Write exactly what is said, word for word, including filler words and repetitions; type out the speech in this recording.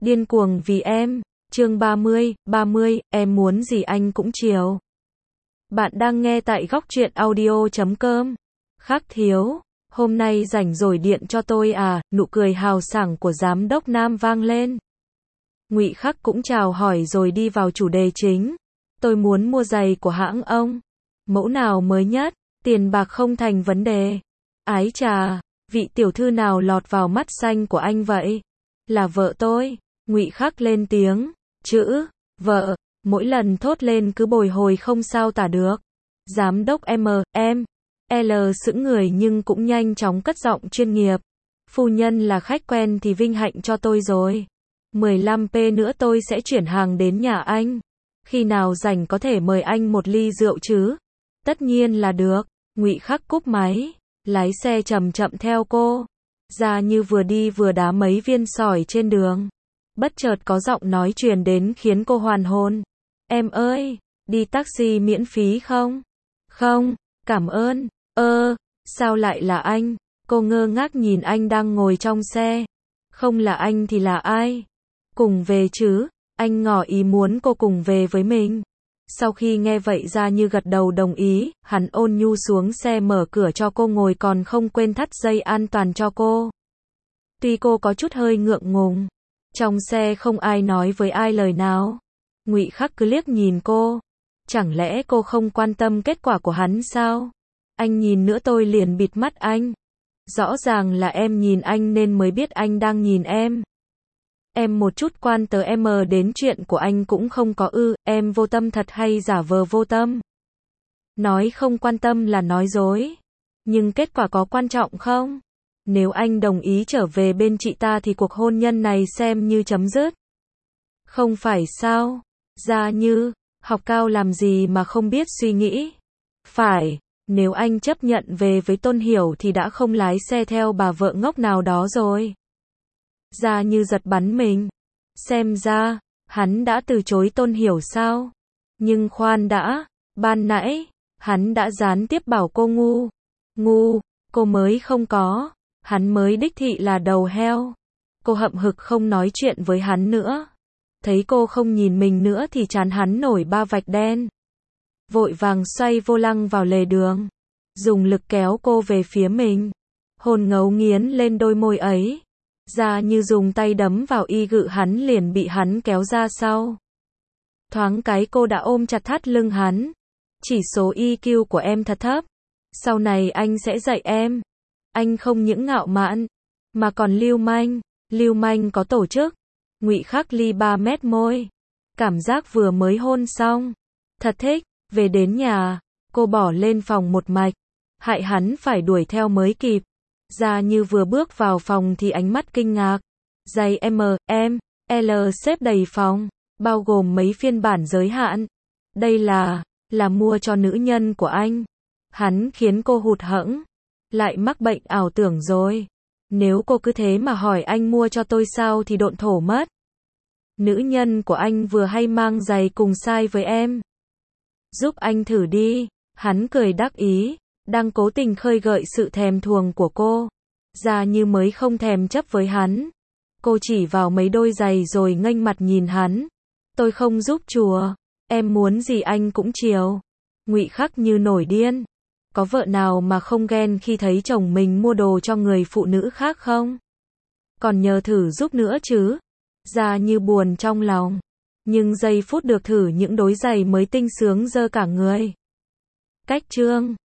Điên cuồng vì em. Chương ba mươi, ba mươi, em muốn gì anh cũng chiều. Bạn đang nghe tại góc truyện audio chấm com. Khắc Thiếu, hôm nay rảnh rồi điện cho tôi à? Nụ cười hào sảng của giám đốc Nam vang lên. Ngụy Khắc cũng chào hỏi rồi đi vào chủ đề chính. Tôi muốn mua giày của hãng ông. Mẫu nào mới nhất? Tiền bạc không thành vấn đề. Ái chà, vị tiểu thư nào lọt vào mắt xanh của anh vậy? Là vợ tôi. Ngụy Khắc lên tiếng. Chữ vợ mỗi lần thốt lên cứ bồi hồi không sao tả được. Giám đốc M, em, L sững người nhưng cũng nhanh chóng cất giọng chuyên nghiệp. Phu nhân là khách quen thì vinh hạnh cho tôi rồi. mười lăm p nữa tôi sẽ chuyển hàng đến nhà anh. Khi nào rảnh có thể mời anh một ly rượu chứ? Tất nhiên là được. Ngụy Khắc cúp máy, lái xe chậm chậm theo cô. Ra như vừa đi vừa đá mấy viên sỏi trên đường. Bất chợt có giọng nói truyền đến khiến cô hoàn hồn. Em ơi, đi taxi miễn phí không? Không, cảm ơn. Ơ, sao lại là anh? Cô ngơ ngác nhìn anh đang ngồi trong xe. Không là anh thì là ai? Cùng về chứ? Anh ngỏ ý muốn cô cùng về với mình. Sau khi nghe vậy Ra như gật đầu đồng ý, hắn ôn nhu xuống xe mở cửa cho cô ngồi còn không quên thắt dây an toàn cho cô. Tuy cô có chút hơi ngượng ngùng. Trong xe không ai nói với ai lời nào. Ngụy Khắc cứ liếc nhìn cô. Chẳng lẽ cô không quan tâm kết quả của hắn sao? Anh nhìn nữa tôi liền bịt mắt anh. Rõ ràng là em nhìn anh nên mới biết anh đang nhìn em. Em một chút quan tới em đến chuyện của anh cũng không có ư, em vô tâm thật hay giả vờ vô tâm? Nói không quan tâm là nói dối. Nhưng kết quả có quan trọng không? Nếu anh đồng ý trở về bên chị ta thì cuộc hôn nhân này xem như chấm dứt. Không phải sao? Ra như, học cao làm gì mà không biết suy nghĩ. Phải, nếu anh chấp nhận về với Tôn Hiểu thì đã không lái xe theo bà vợ ngốc nào đó rồi. Ra như giật bắn mình. Xem ra, hắn đã từ chối Tôn Hiểu sao? Nhưng khoan đã, ban nãy, hắn đã gián tiếp bảo cô ngu. Ngu, cô mới không có. Hắn mới đích thị là đầu heo. Cô hậm hực không nói chuyện với hắn nữa. Thấy cô không nhìn mình nữa thì trán hắn nổi ba vạch đen. Vội vàng xoay vô lăng vào lề đường. Dùng lực kéo cô về phía mình. Hồn ngấu nghiến lên đôi môi ấy. Ra như dùng tay đấm vào y gự hắn liền bị hắn kéo ra sau. Thoáng cái cô đã ôm chặt thắt lưng hắn. Chỉ số i kiu của em thật thấp. Sau này anh sẽ dạy em. Anh không những ngạo mạn, mà còn lưu manh, lưu manh có tổ chức. Ngụy Khắc ly ba mét môi. Cảm giác vừa mới hôn xong. Thật thích, về đến nhà, cô bỏ lên phòng một mạch. Hại hắn phải đuổi theo mới kịp. Ra như vừa bước vào phòng thì ánh mắt kinh ngạc. Giày M, M, L xếp đầy phòng, bao gồm mấy phiên bản giới hạn. Đây là, là mua cho nữ nhân của anh. Hắn khiến cô hụt hẫng. Lại mắc bệnh ảo tưởng rồi. Nếu cô cứ thế mà hỏi anh mua cho tôi sao thì độn thổ mất. Nữ nhân của anh vừa hay mang giày cùng size với em. Giúp anh thử đi. Hắn cười đắc ý, đang cố tình khơi gợi sự thèm thuồng của cô. Ra như mới không thèm chấp với hắn. Cô chỉ vào mấy đôi giày rồi nghênh mặt nhìn hắn. Tôi không giúp chùa. Em muốn gì anh cũng chiều. Ngụy Khắc như nổi điên. Có vợ nào mà không ghen khi thấy chồng mình mua đồ cho người phụ nữ khác không? Còn nhờ thử giúp nữa chứ? Ra như buồn trong lòng. Nhưng giây phút được thử những đôi giày mới tinh sướng dơ cả người. Cách chương